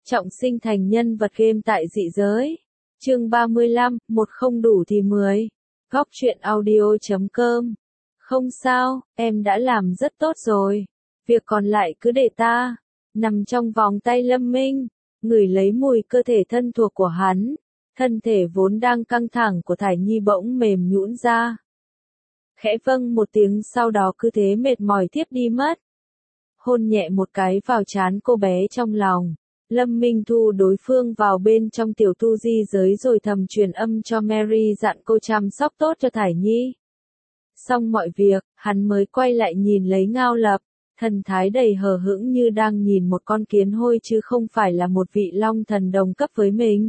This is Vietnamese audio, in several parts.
Trọng sinh thành nhân vật game tại dị giới. Chương 35, một không đủ thì 10. Góc truyện audio.com. Không sao, em đã làm rất tốt rồi. Việc còn lại cứ để ta. Nằm trong vòng tay Lâm Minh, ngửi lấy mùi cơ thể thân thuộc của hắn. Thân thể vốn đang căng thẳng của Thải Nhi bỗng mềm nhũn ra. Khẽ vâng một tiếng, sau đó cứ thế mệt mỏi thiếp đi mất. Hôn nhẹ một cái vào trán cô bé trong lòng. Lâm Minh thu đối phương vào bên trong tiểu tu di giới rồi thầm truyền âm cho Mary dặn cô chăm sóc tốt cho Thải Nhi. Xong mọi việc, hắn mới quay lại nhìn lấy Ngao Lập, thần thái đầy hờ hững như đang nhìn một con kiến hôi chứ không phải là một vị long thần đồng cấp với mình.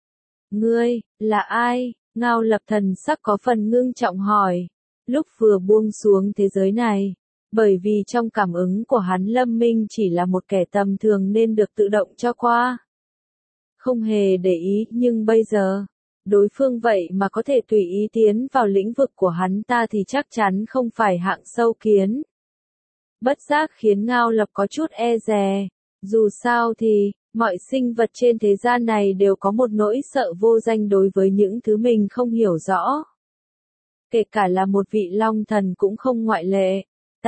Ngươi, là ai? Ngao Lập thần sắc có phần ngưng trọng hỏi. Lúc vừa buông xuống thế giới này, bởi vì trong cảm ứng của hắn Lâm Minh chỉ là một kẻ tầm thường nên được tự động cho qua. Không hề để ý, nhưng bây giờ, đối phương vậy mà có thể tùy ý tiến vào lĩnh vực của hắn ta thì chắc chắn không phải hạng sâu kiến. Bất giác khiến Ngao Lập có chút e dè, dù sao thì, mọi sinh vật trên thế gian này đều có một nỗi sợ vô danh đối với những thứ mình không hiểu rõ. Kể cả là một vị long thần cũng không ngoại lệ.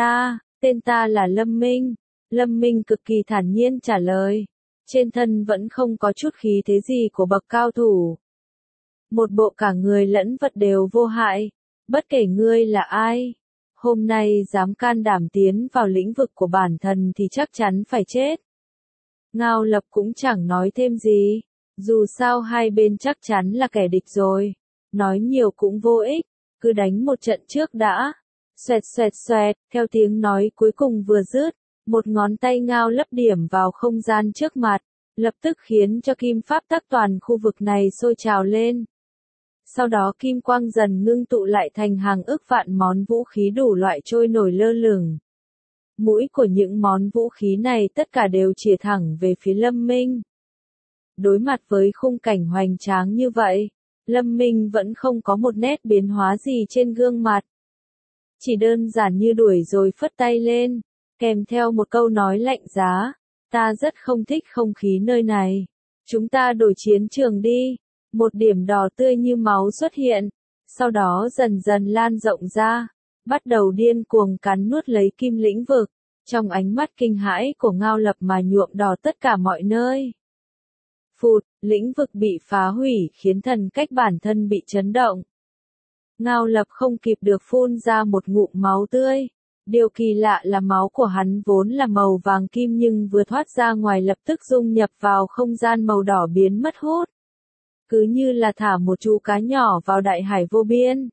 Tên ta là Lâm Minh. Lâm Minh cực kỳ thản nhiên trả lời. Trên thân vẫn không có chút khí thế gì của bậc cao thủ. Một bộ cả người lẫn vật đều vô hại. Bất kể ngươi là ai, hôm nay dám can đảm tiến vào lĩnh vực của bản thân thì chắc chắn phải chết. Ngao Lập cũng chẳng nói thêm gì. Dù sao hai bên chắc chắn là kẻ địch rồi. Nói nhiều cũng vô ích. Cứ đánh một trận trước đã. Xoẹt xoẹt xoẹt, theo tiếng nói cuối cùng vừa dứt, một ngón tay Ngao Lập điểm vào không gian trước mặt, lập tức khiến cho kim pháp tắc toàn khu vực này sôi trào lên. Sau đó kim quang dần ngưng tụ lại thành hàng ức vạn món vũ khí đủ loại trôi nổi lơ lửng. Mũi của những món vũ khí này tất cả đều chĩa thẳng về phía Lâm Minh. Đối mặt với khung cảnh hoành tráng như vậy, Lâm Minh vẫn không có một nét biến hóa gì trên gương mặt. Chỉ đơn giản như đuổi rồi phất tay lên, kèm theo một câu nói lạnh giá, ta rất không thích không khí nơi này. Chúng ta đổi chiến trường đi. Một điểm đỏ tươi như máu xuất hiện, sau đó dần dần lan rộng ra, bắt đầu điên cuồng cắn nuốt lấy kim lĩnh vực, trong ánh mắt kinh hãi của Ngao Lập mà nhuộm đỏ tất cả mọi nơi. Phụt, lĩnh vực bị phá hủy khiến thần cách bản thân bị chấn động. Ngao Lập không kịp được phun ra một ngụm máu tươi. Điều kỳ lạ là máu của hắn vốn là màu vàng kim nhưng vừa thoát ra ngoài lập tức dung nhập vào không gian màu đỏ biến mất hút. Cứ như là thả một chú cá nhỏ vào đại hải vô biên.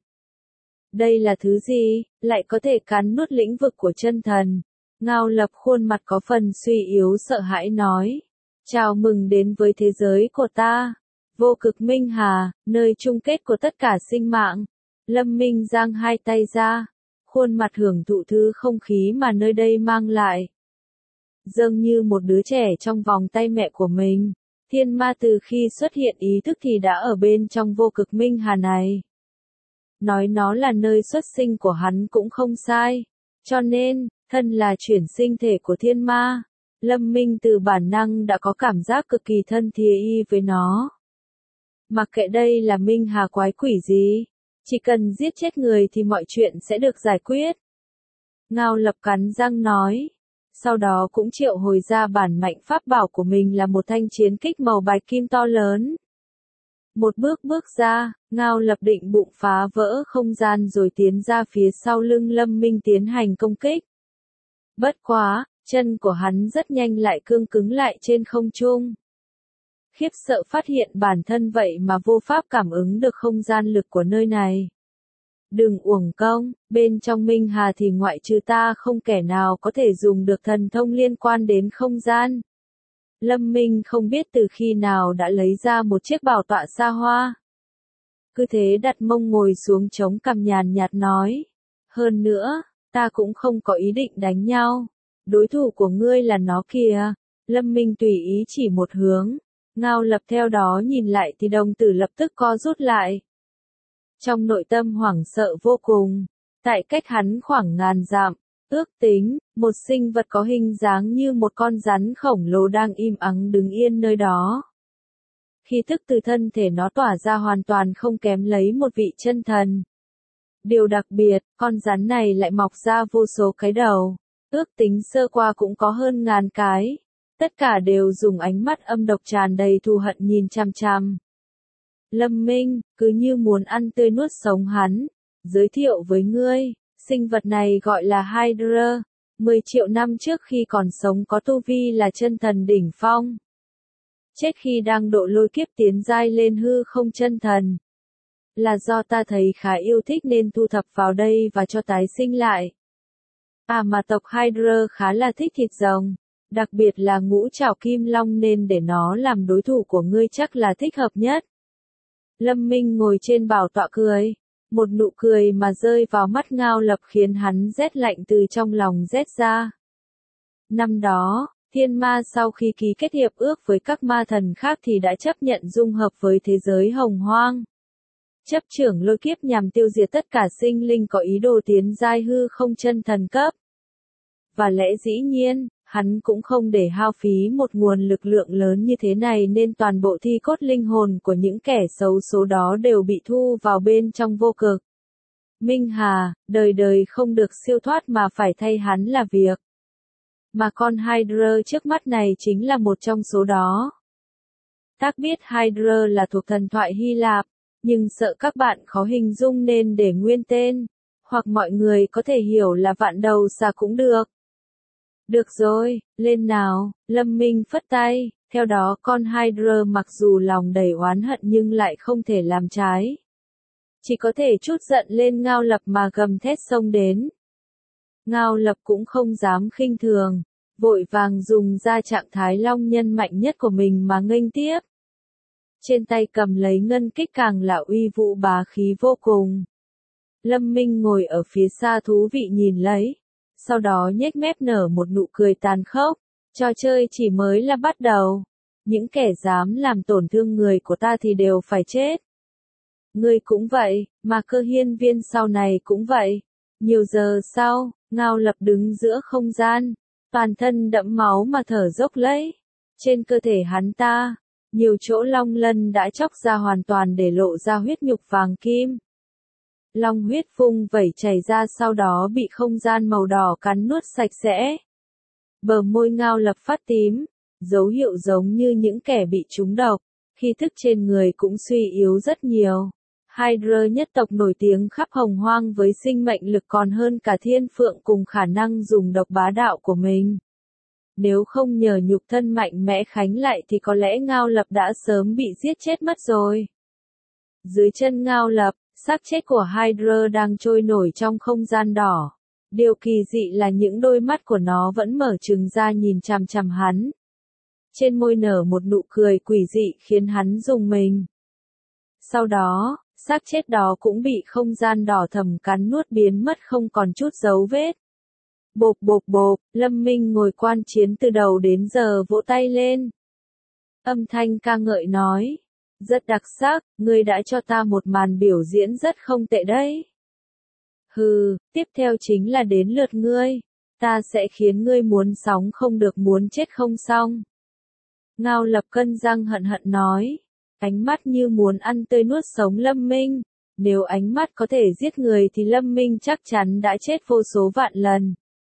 Đây là thứ gì, lại có thể cắn nuốt lĩnh vực của chân thần? Ngao Lập khuôn mặt có phần suy yếu sợ hãi nói. Chào mừng đến với thế giới của ta. Vô cực Minh Hà, nơi chung kết của tất cả sinh mạng. Lâm Minh giang hai tay ra, khuôn mặt hưởng thụ thứ không khí mà nơi đây mang lại. Dường như một đứa trẻ trong vòng tay mẹ của mình. Thiên ma từ khi xuất hiện ý thức thì đã ở bên trong vô cực Minh Hà này. Nói nó là nơi xuất sinh của hắn cũng không sai. Cho nên, thân là chuyển sinh thể của thiên ma. Lâm Minh từ bản năng đã có cảm giác cực kỳ thân thiết với nó. Mặc kệ đây là Minh Hà quái quỷ gì, chỉ cần giết chết người thì mọi chuyện sẽ được giải quyết. Ngao Lập cắn răng nói. Sau đó cũng triệu hồi ra bản mạnh pháp bảo của mình là một thanh chiến kích màu bạch kim to lớn. Một bước ra, Ngao Lập định bụng phá vỡ không gian rồi tiến ra phía sau lưng Lâm Minh tiến hành công kích. Bất quá, chân của hắn rất nhanh lại cương cứng lại trên không trung. Khiếp sợ phát hiện bản thân vậy mà vô pháp cảm ứng được không gian lực của nơi này. Đừng uổng công, bên trong Minh Hà thì ngoại trừ ta không kẻ nào có thể dùng được thần thông liên quan đến không gian. Lâm Minh không biết từ khi nào đã lấy ra một chiếc bảo tọa xa hoa. Cứ thế đặt mông ngồi xuống chống cằm nhàn nhạt nói. Hơn nữa, ta cũng không có ý định đánh nhau. Đối thủ của ngươi là nó kìa. Lâm Minh tùy ý chỉ một hướng. Ngao Lập theo đó nhìn lại thì đồng tử lập tức co rút lại. Trong nội tâm hoảng sợ vô cùng, tại cách hắn khoảng ngàn dặm, Ước tính, một sinh vật có hình dáng như một con rắn khổng lồ đang im ắng đứng yên nơi đó. Khí thức từ thân thể nó tỏa ra hoàn toàn không kém lấy một vị chân thần. Điều đặc biệt, con rắn này lại mọc ra vô số cái đầu, ước tính sơ qua cũng có hơn 1000 cái. Tất cả đều dùng ánh mắt âm độc tràn đầy thù hận nhìn chằm chằm. Lâm Minh, cứ như muốn ăn tươi nuốt sống hắn. Giới thiệu với ngươi, sinh vật này gọi là Hydra. 10 triệu năm trước khi còn sống có tu vi là chân thần đỉnh phong. Chết khi đang độ lôi kiếp tiến giai lên hư không chân thần. Là do ta thấy khá yêu thích nên thu thập vào đây và cho tái sinh lại. Mà tộc Hydra khá là thích thịt rồng. Đặc biệt là ngũ trảo kim long nên để nó làm đối thủ của ngươi chắc là thích hợp nhất. Lâm Minh ngồi trên bảo tọa cười. Một nụ cười mà rơi vào mắt Ngao Lập khiến hắn rét lạnh từ trong lòng rét ra. Năm đó, thiên ma sau khi ký kết hiệp ước với các ma thần khác thì đã chấp nhận dung hợp với thế giới hồng hoang. Chấp trưởng lôi kiếp nhằm tiêu diệt tất cả sinh linh có ý đồ tiến giai hư không chân thần cấp. Và lẽ dĩ nhiên, hắn cũng không để hao phí một nguồn lực lượng lớn như thế này nên toàn bộ thi cốt linh hồn của những kẻ xấu số đó đều bị thu vào bên trong vô cực. Minh Hà, đời đời không được siêu thoát mà phải thay hắn là việc. Mà con Hydra trước mắt này chính là một trong số đó. Tác biết Hydra là thuộc thần thoại Hy Lạp, nhưng sợ các bạn khó hình dung nên để nguyên tên, hoặc mọi người có thể hiểu là vạn đầu xà cũng được. Được rồi, lên nào, Lâm Minh phất tay, theo đó con Hydra mặc dù lòng đầy oán hận nhưng lại không thể làm trái. Chỉ có thể trút giận lên Ngao Lập mà gầm thét xông đến. Ngao Lập cũng không dám khinh thường, vội vàng dùng ra trạng thái long nhân mạnh nhất của mình mà nghênh tiếp. Trên tay cầm lấy ngân kích càng là uy vũ bá khí vô cùng. Lâm Minh ngồi ở phía xa thú vị nhìn lấy. Sau đó nhếch mép nở một nụ cười tàn khốc, trò chơi chỉ mới là bắt đầu. Những kẻ dám làm tổn thương người của ta thì đều phải chết. Ngươi cũng vậy, mà Cơ Hiên Viên sau này cũng vậy. Nhiều giờ sau, Ngao Lập đứng giữa không gian, toàn thân đẫm máu mà thở dốc lấy. Trên cơ thể hắn ta, nhiều chỗ long lân đã chóc ra hoàn toàn để lộ ra huyết nhục vàng kim. Long huyết vung vẩy chảy ra sau đó bị không gian màu đỏ cắn nuốt sạch sẽ. Bờ môi Ngao Lập phát tím, dấu hiệu giống như những kẻ bị trúng độc, khí thức trên người cũng suy yếu rất nhiều. Hydra nhất tộc nổi tiếng khắp hồng hoang với sinh mệnh lực còn hơn cả thiên phượng cùng khả năng dùng độc bá đạo của mình. Nếu không nhờ nhục thân mạnh mẽ khánh lại thì có lẽ Ngao Lập đã sớm bị giết chết mất rồi. Dưới chân Ngao Lập, xác chết của Hydra đang trôi nổi trong không gian đỏ. Điều kỳ dị là những đôi mắt của nó vẫn mở trừng ra nhìn chằm chằm hắn. Trên môi nở một nụ cười quỷ dị khiến hắn rùng mình. Sau đó, xác chết đó cũng bị không gian đỏ thẫm cắn nuốt biến mất không còn chút dấu vết. Bộp bộp bộp, Lâm Minh ngồi quan chiến từ đầu đến giờ vỗ tay lên. Âm thanh ca ngợi nói. Rất đặc sắc, ngươi đã cho ta một màn biểu diễn rất không tệ đấy. Hừ, tiếp theo chính là đến lượt ngươi. Ta sẽ khiến ngươi muốn sống không được muốn chết không xong. Ngao Lập cân răng hận hận nói. Ánh mắt như muốn ăn tươi nuốt sống Lâm Minh. Nếu ánh mắt có thể giết người thì Lâm Minh chắc chắn đã chết vô số vạn lần.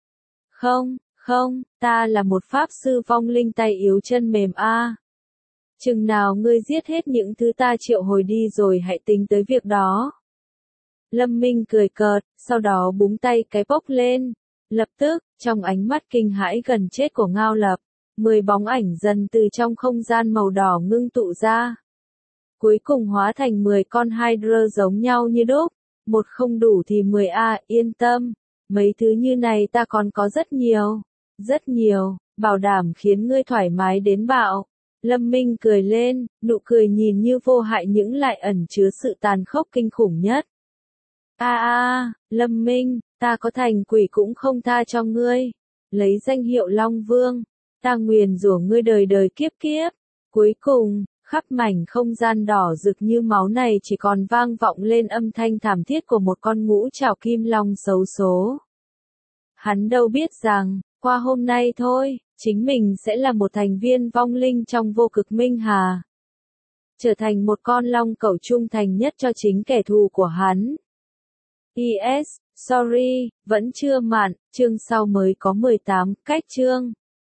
Không, ta là một pháp sư vong linh tay yếu chân mềm a. Chừng nào ngươi giết hết những thứ ta triệu hồi đi rồi hãy tính tới việc đó. Lâm Minh cười cợt, sau đó búng tay cái bốc lên. Lập tức, trong ánh mắt kinh hãi gần chết của Ngao Lập, 10 bóng ảnh dần từ trong không gian màu đỏ ngưng tụ ra. Cuối cùng hóa thành 10 con Hydra giống nhau như đúc. Một không đủ thì 10 yên tâm. Mấy thứ như này ta còn có rất nhiều, bảo đảm khiến ngươi thoải mái đến bạo. Lâm Minh cười lên, nụ cười nhìn như vô hại nhưng lại ẩn chứa sự tàn khốc kinh khủng nhất. Lâm Minh, ta có thành quỷ cũng không tha cho ngươi. Lấy danh hiệu Long Vương, ta nguyền rủa ngươi đời đời kiếp kiếp. Cuối cùng, khắp mảnh không gian đỏ rực như máu này chỉ còn vang vọng lên âm thanh thảm thiết của một con ngũ trảo kim long xấu số. Hắn đâu biết rằng, qua hôm nay thôi, chính mình sẽ là một thành viên vong linh trong vô cực minh hà. Trở thành một con long cẩu trung thành nhất cho chính kẻ thù của hắn. Sorry, vẫn chưa mạn, chương sau mới có 18 cách chương.